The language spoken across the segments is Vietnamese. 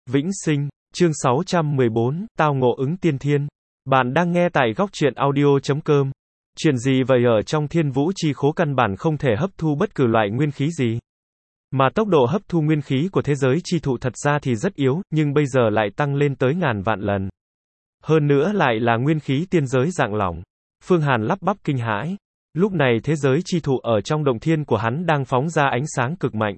Vĩnh sinh, chương 614, tao ngộ ứng tiên thiên. Bạn đang nghe tại góc truyện audio.com. Chuyện gì vậy, ở trong thiên vũ chi khố căn bản không thể hấp thu bất cứ loại nguyên khí gì. Mà tốc độ hấp thu nguyên khí của thế giới chi thụ thật ra thì rất yếu, nhưng bây giờ lại tăng lên tới ngàn vạn lần. Hơn nữa lại là nguyên khí tiên giới dạng lỏng. Phương Hàn lắp bắp kinh hãi. Lúc này thế giới chi thụ ở trong động thiên của hắn đang phóng ra ánh sáng cực mạnh.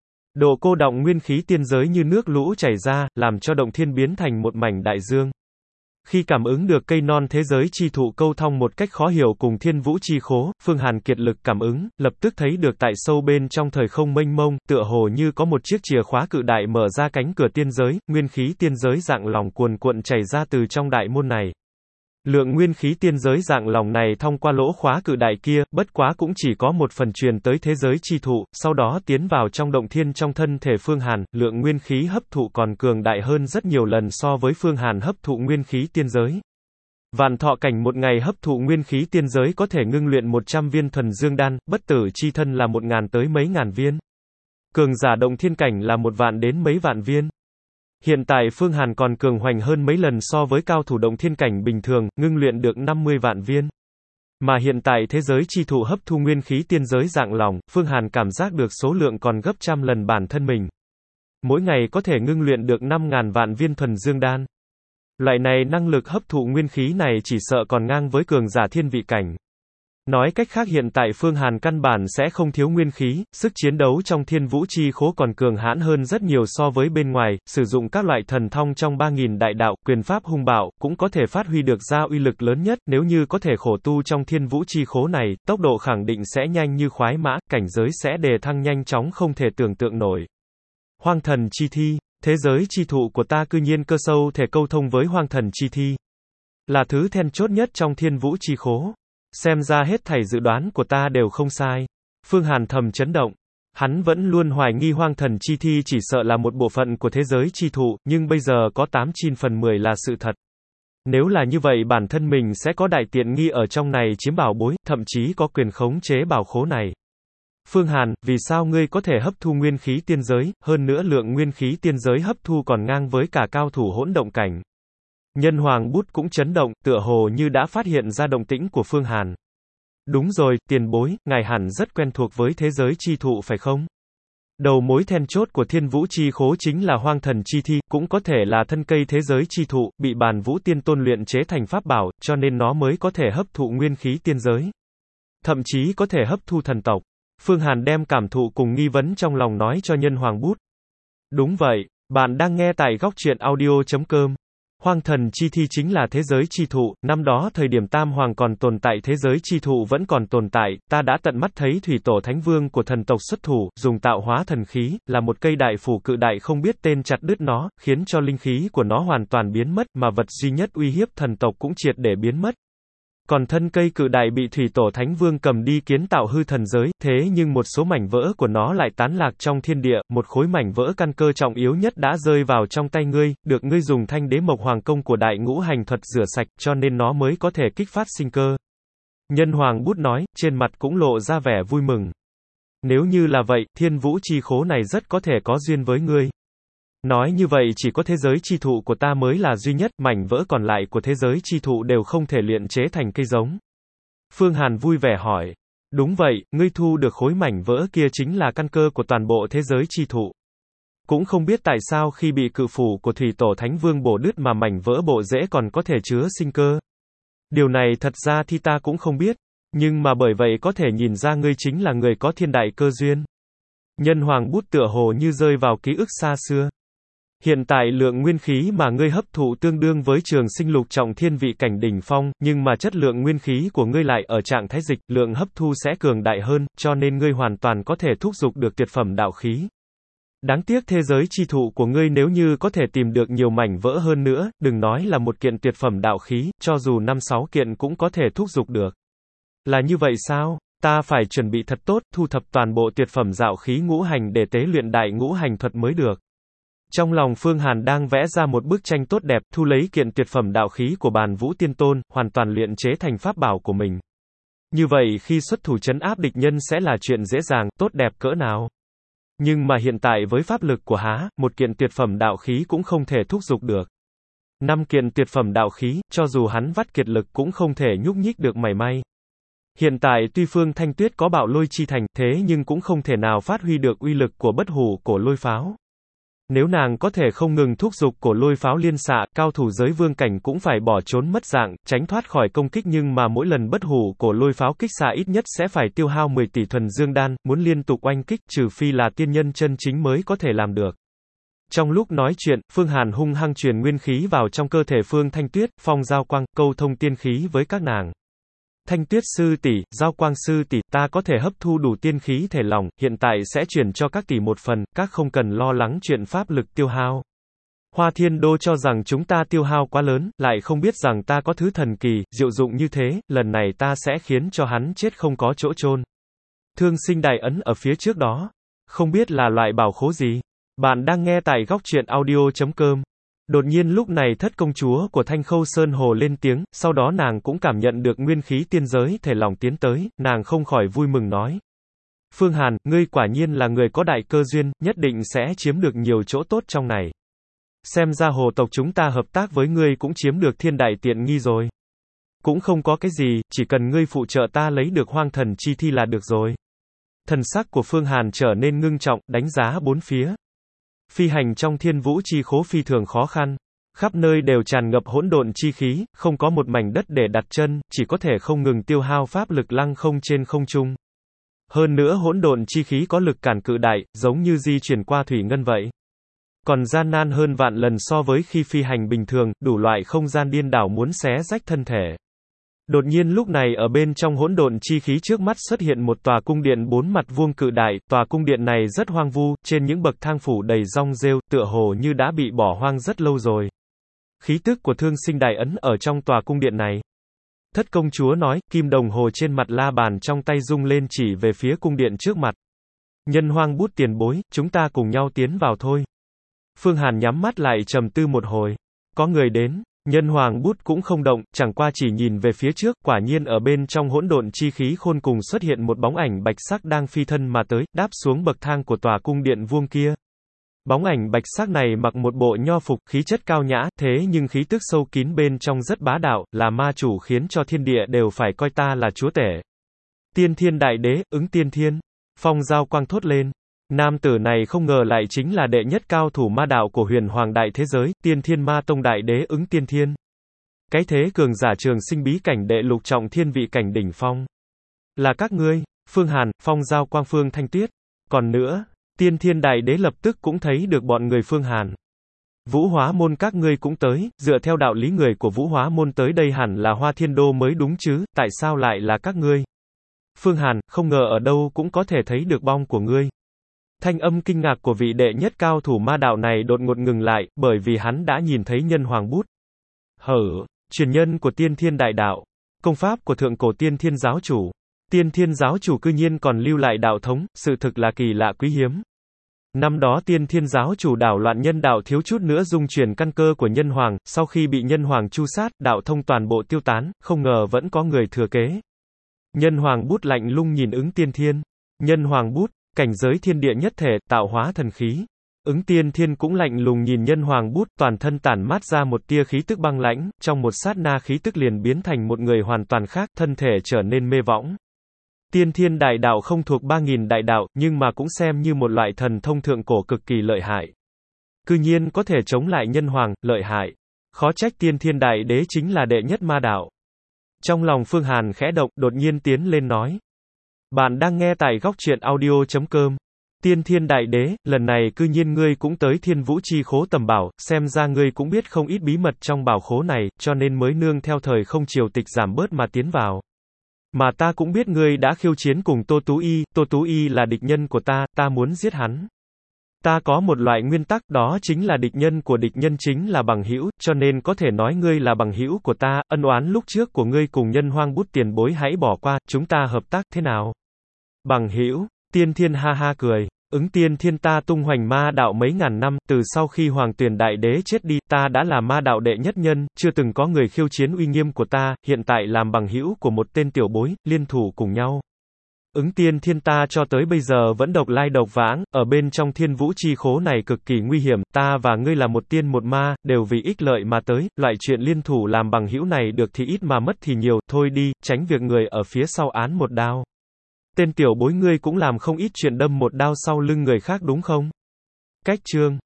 Độ cô đọng nguyên khí tiên giới như nước lũ chảy ra, làm cho động thiên biến thành một mảnh đại dương. Khi cảm ứng được cây non thế giới chi thụ câu thông một cách khó hiểu cùng thiên vũ chi khố, Phương Hàn kiệt lực cảm ứng, lập tức thấy được tại sâu bên trong thời không mênh mông, tựa hồ như có một chiếc chìa khóa cự đại mở ra cánh cửa tiên giới, nguyên khí tiên giới dạng lỏng cuồn cuộn chảy ra từ trong đại môn này. Lượng nguyên khí tiên giới dạng lỏng này thông qua lỗ khóa cự đại kia, bất quá cũng chỉ có một phần truyền tới thế giới chi thụ, sau đó tiến vào trong động thiên trong thân thể Phương Hàn, lượng nguyên khí hấp thụ còn cường đại hơn rất nhiều lần so với Phương Hàn hấp thụ nguyên khí tiên giới. Vạn thọ cảnh một ngày hấp thụ nguyên khí tiên giới có thể ngưng luyện 100 viên thuần dương đan, bất tử chi thân là 1000 tới mấy ngàn viên. Cường giả động thiên cảnh là 1 vạn đến mấy vạn viên. Hiện tại Phương Hàn còn cường hoành hơn mấy lần so với cao thủ động thiên cảnh bình thường, ngưng luyện được 50 vạn viên. Mà hiện tại thế giới chi thụ hấp thu nguyên khí tiên giới dạng lỏng, Phương Hàn cảm giác được số lượng còn gấp trăm lần bản thân mình. Mỗi ngày có thể ngưng luyện được 5.000 vạn viên thuần dương đan. Loại này năng lực hấp thụ nguyên khí này chỉ sợ còn ngang với cường giả thiên vị cảnh. Nói cách khác hiện tại Phương Hàn căn bản sẽ không thiếu nguyên khí, sức chiến đấu trong thiên vũ chi khố còn cường hãn hơn rất nhiều so với bên ngoài, sử dụng các loại thần thông trong 3000 đại đạo, quyền pháp hung bạo, cũng có thể phát huy được ra uy lực lớn nhất, nếu như có thể khổ tu trong thiên vũ chi khố này, tốc độ khẳng định sẽ nhanh như khoái mã, cảnh giới sẽ đề thăng nhanh chóng không thể tưởng tượng nổi. Hoang thần chi thi, thế giới chi thụ của ta cư nhiên cơ sâu thể câu thông với hoang thần chi thi. Là thứ then chốt nhất trong thiên vũ chi khố. Xem ra hết thảy dự đoán của ta đều không sai. Phương Hàn thầm chấn động. Hắn vẫn luôn hoài nghi hoang thần chi thi chỉ sợ là một bộ phận của thế giới chi thụ, nhưng bây giờ có 89/10 là sự thật. Nếu là như vậy bản thân mình sẽ có đại tiện nghi ở trong này chiếm bảo bối, thậm chí có quyền khống chế bảo khố này. Phương Hàn, vì sao ngươi có thể hấp thu nguyên khí tiên giới, hơn nữa lượng nguyên khí tiên giới hấp thu còn ngang với cả cao thủ hỗn động cảnh. Nhân Hoàng Bút cũng chấn động, tựa hồ như đã phát hiện ra động tĩnh của Phương Hàn. Đúng rồi, tiền bối, ngài hẳn rất quen thuộc với thế giới chi thụ phải không? Đầu mối then chốt của thiên vũ chi khố chính là hoang thần chi thi, cũng có thể là thân cây thế giới chi thụ, bị Bàn Vũ Tiên Tôn luyện chế thành pháp bảo, cho nên nó mới có thể hấp thụ nguyên khí tiên giới. Thậm chí có thể hấp thu thần tộc. Phương Hàn đem cảm thụ cùng nghi vấn trong lòng nói cho Nhân Hoàng Bút. Đúng vậy, bạn đang nghe tại góc truyện audio.com. Hoang thần chi thi chính là thế giới chi thụ, năm đó thời điểm Tam Hoàng còn tồn tại thế giới chi thụ vẫn còn tồn tại, ta đã tận mắt thấy thủy tổ thánh vương của thần tộc xuất thủ, dùng tạo hóa thần khí, là một cây đại phủ cự đại không biết tên chặt đứt nó, khiến cho linh khí của nó hoàn toàn biến mất, mà vật duy nhất uy hiếp thần tộc cũng triệt để biến mất. Còn thân cây cự đại bị thủy tổ thánh vương cầm đi kiến tạo hư thần giới, thế nhưng một số mảnh vỡ của nó lại tán lạc trong thiên địa, một khối mảnh vỡ căn cơ trọng yếu nhất đã rơi vào trong tay ngươi, được ngươi dùng thanh đế mộc hoàng công của đại ngũ hành thuật rửa sạch, cho nên nó mới có thể kích phát sinh cơ. Nhân Hoàng Bút nói, trên mặt cũng lộ ra vẻ vui mừng. Nếu như là vậy, thiên vũ chi khố này rất có thể có duyên với ngươi. Nói như vậy chỉ có thế giới chi thụ của ta mới là duy nhất, mảnh vỡ còn lại của thế giới chi thụ đều không thể luyện chế thành cây giống. Phương Hàn vui vẻ hỏi. Đúng vậy, ngươi thu được khối mảnh vỡ kia chính là căn cơ của toàn bộ thế giới chi thụ. Cũng không biết tại sao khi bị cự phủ của thủy tổ thánh vương bổ đứt mà mảnh vỡ bộ rễ còn có thể chứa sinh cơ. Điều này thật ra thì ta cũng không biết, nhưng mà bởi vậy có thể nhìn ra ngươi chính là người có thiên đại cơ duyên. Nhân Hoàng Bút tựa hồ như rơi vào ký ức xa xưa. Hiện tại lượng nguyên khí mà ngươi hấp thụ tương đương với trường sinh lục trọng thiên vị cảnh đỉnh phong, nhưng mà chất lượng nguyên khí của ngươi lại ở trạng thái dịch, lượng hấp thu sẽ cường đại hơn, cho nên ngươi hoàn toàn có thể thúc giục được tuyệt phẩm đạo khí. Đáng tiếc thế giới chi thụ của ngươi nếu như có thể tìm được nhiều mảnh vỡ hơn nữa, đừng nói là một kiện tuyệt phẩm đạo khí, cho dù 5-6 kiện cũng có thể thúc giục được. Là như vậy sao? Ta phải chuẩn bị thật tốt, thu thập toàn bộ tuyệt phẩm đạo khí ngũ hành để tế luyện đại ngũ hành thuật mới được. Trong lòng Phương Hàn đang vẽ ra một bức tranh tốt đẹp, thu lấy kiện tuyệt phẩm đạo khí của Bàn Vũ Tiên Tôn, hoàn toàn luyện chế thành pháp bảo của mình. Như vậy khi xuất thủ trấn áp địch nhân sẽ là chuyện dễ dàng, tốt đẹp cỡ nào. Nhưng mà hiện tại với pháp lực của há, một kiện tuyệt phẩm đạo khí cũng không thể thúc giục được. 5 kiện tuyệt phẩm đạo khí, cho dù hắn vắt kiệt lực cũng không thể nhúc nhích được mảy may. Hiện tại tuy Phương Thanh Tuyết có bạo lôi chi thành, thế nhưng cũng không thể nào phát huy được uy lực của bất hủ cổ lôi pháo. Nếu nàng có thể không ngừng thúc giục cổ lôi pháo liên xạ, cao thủ giới vương cảnh cũng phải bỏ trốn mất dạng, tránh thoát khỏi công kích, nhưng mà mỗi lần bất hủ cổ lôi pháo kích xạ ít nhất sẽ phải tiêu hao 10 tỷ thuần dương đan, muốn liên tục oanh kích, trừ phi là tiên nhân chân chính mới có thể làm được. Trong lúc nói chuyện, Phương Hàn hung hăng truyền nguyên khí vào trong cơ thể Phương Thanh Tuyết, phong giao quang, câu thông tiên khí với các nàng. Thanh Tuyết sư tỷ, Giao Quang sư tỷ, ta có thể hấp thu đủ tiên khí thể lòng, hiện tại sẽ chuyển cho các tỷ một phần, các không cần lo lắng chuyện pháp lực tiêu hao. Hoa Thiên Đô cho rằng chúng ta tiêu hao quá lớn, lại không biết rằng ta có thứ thần kỳ, diệu dụng như thế, lần này ta sẽ khiến cho hắn chết không có chỗ chôn. Thương sinh đại ấn ở phía trước đó. Không biết là loại bảo khố gì. Bạn đang nghe tại góc truyện audio.com. Đột nhiên lúc này thất công chúa của Thanh Khâu Sơn Hồ lên tiếng, sau đó nàng cũng cảm nhận được nguyên khí tiên giới thể lòng tiến tới, nàng không khỏi vui mừng nói. Phương Hàn, ngươi quả nhiên là người có đại cơ duyên, nhất định sẽ chiếm được nhiều chỗ tốt trong này. Xem ra hồ tộc chúng ta hợp tác với ngươi cũng chiếm được thiên đại tiện nghi rồi. Cũng không có cái gì, chỉ cần ngươi phụ trợ ta lấy được hoang thần chi thi là được rồi. Thần sắc của Phương Hàn trở nên ngưng trọng, đánh giá bốn phía. Phi hành trong thiên vũ chi khố phi thường khó khăn. Khắp nơi đều tràn ngập hỗn độn chi khí, không có một mảnh đất để đặt chân, chỉ có thể không ngừng tiêu hao pháp lực lăng không trên không trung. Hơn nữa hỗn độn chi khí có lực cản cự đại, giống như di chuyển qua thủy ngân vậy. Còn gian nan hơn vạn lần so với khi phi hành bình thường, đủ loại không gian điên đảo muốn xé rách thân thể. Đột nhiên lúc này ở bên trong hỗn độn chi khí trước mắt xuất hiện một tòa cung điện 4 mặt vuông cự đại, tòa cung điện này rất hoang vu, trên những bậc thang phủ đầy rong rêu, tựa hồ như đã bị bỏ hoang rất lâu rồi. Khí tức của thương sinh đại ấn ở trong tòa cung điện này. Thất công chúa nói, kim đồng hồ trên mặt la bàn trong tay rung lên chỉ về phía cung điện trước mặt. Nhân hoang bút tiền bối, chúng ta cùng nhau tiến vào thôi. Phương Hàn nhắm mắt lại trầm tư một hồi. Có người đến. Nhân hoàng bút cũng không động, chẳng qua chỉ nhìn về phía trước, quả nhiên ở bên trong hỗn độn chi khí khôn cùng xuất hiện một bóng ảnh bạch sắc đang phi thân mà tới, đáp xuống bậc thang của tòa cung điện vuông kia. Bóng ảnh bạch sắc này mặc một bộ nho phục, khí chất cao nhã, thế nhưng khí tức sâu kín bên trong rất bá đạo, là ma chủ khiến cho thiên địa đều phải coi ta là chúa tể. Tiên Thiên Đại Đế, ứng Tiên Thiên. Phong Giao Quang thốt lên. Nam tử này không ngờ lại chính là đệ nhất cao thủ ma đạo của huyền hoàng đại thế giới, Tiên Thiên Ma Tông Đại Đế ứng Tiên Thiên. Cái thế cường giả trường sinh bí cảnh đệ lục trọng thiên vị cảnh đỉnh phong. Là các ngươi, Phương Hàn, Phong Giao Quang, Phương Thanh Tuyết. Còn nữa, Tiên Thiên Đại Đế lập tức cũng thấy được bọn người Phương Hàn. Vũ Hóa Môn các ngươi cũng tới, dựa theo đạo lý người của Vũ Hóa Môn tới đây hẳn là Hoa Thiên Đô mới đúng chứ, tại sao lại là các ngươi? Phương Hàn, không ngờ ở đâu cũng có thể thấy được bóng của ngươi. Thanh âm kinh ngạc của vị đệ nhất cao thủ ma đạo này đột ngột ngừng lại, bởi vì hắn đã nhìn thấy nhân hoàng bút. Truyền nhân của Tiên Thiên Đại Đạo. Công pháp của thượng cổ Tiên Thiên Giáo Chủ. Tiên Thiên Giáo Chủ cư nhiên còn lưu lại đạo thống, sự thực là kỳ lạ quý hiếm. Năm đó Tiên Thiên Giáo Chủ đảo loạn nhân đạo thiếu chút nữa dung chuyển căn cơ của nhân hoàng, sau khi bị nhân hoàng tru sát, đạo thông toàn bộ tiêu tán, không ngờ vẫn có người thừa kế. Nhân hoàng bút lạnh lùng nhìn ứng Tiên Thiên. Nhân hoàng bút, cảnh giới thiên địa nhất thể, tạo hóa thần khí. Ứng Tiên Thiên cũng lạnh lùng nhìn nhân hoàng bút, toàn thân tản mát ra một tia khí tức băng lãnh, trong một sát na khí tức liền biến thành một người hoàn toàn khác, thân thể trở nên mê võng. Tiên Thiên Đại Đạo không thuộc 3000 đại đạo, nhưng mà cũng xem như một loại thần thông thượng cổ cực kỳ lợi hại. Cư nhiên có thể chống lại nhân hoàng, lợi hại. Khó trách Tiên Thiên Đại Đế chính là đệ nhất ma đạo. Trong lòng Phương Hàn khẽ động, đột nhiên tiến lên nói. Bạn đang nghe tại góc truyện audio.com. Tiên Thiên Đại Đế, lần này cư nhiên ngươi cũng tới Thiên Vũ Chi Khố tầm bảo, xem ra ngươi cũng biết không ít bí mật trong bảo khố này, cho nên mới nương theo thời không triều tịch giảm bớt mà tiến vào. Mà ta cũng biết ngươi đã khiêu chiến cùng Tô Tú Y là địch nhân của ta muốn giết hắn. Ta có một loại nguyên tắc, đó chính là địch nhân của địch nhân chính là bằng hữu, cho nên có thể nói ngươi là bằng hữu của ta, ân oán lúc trước của ngươi cùng nhân hoang bút tiền bối hãy bỏ qua, chúng ta hợp tác thế nào? Bằng hữu, Tiên Thiên ha ha cười, ứng Tiên Thiên ta tung hoành ma đạo mấy ngàn năm, từ sau khi Hoàng Tuyền Đại Đế chết đi, ta đã là ma đạo đệ nhất nhân, chưa từng có người khiêu chiến uy nghiêm của ta, hiện tại làm bằng hữu của một tên tiểu bối, liên thủ cùng nhau. Ứng Tiên Thiên ta cho tới bây giờ vẫn độc lai độc vãng, ở bên trong thiên vũ chi khố này cực kỳ nguy hiểm, ta và ngươi là một tiên một ma, đều vì ích lợi mà tới, loại chuyện liên thủ làm bằng hữu này được thì ít mà mất thì nhiều, thôi đi, tránh việc người ở phía sau án một đao. Tên tiểu bối ngươi cũng làm không ít chuyện đâm một đao sau lưng người khác đúng không? Cách chương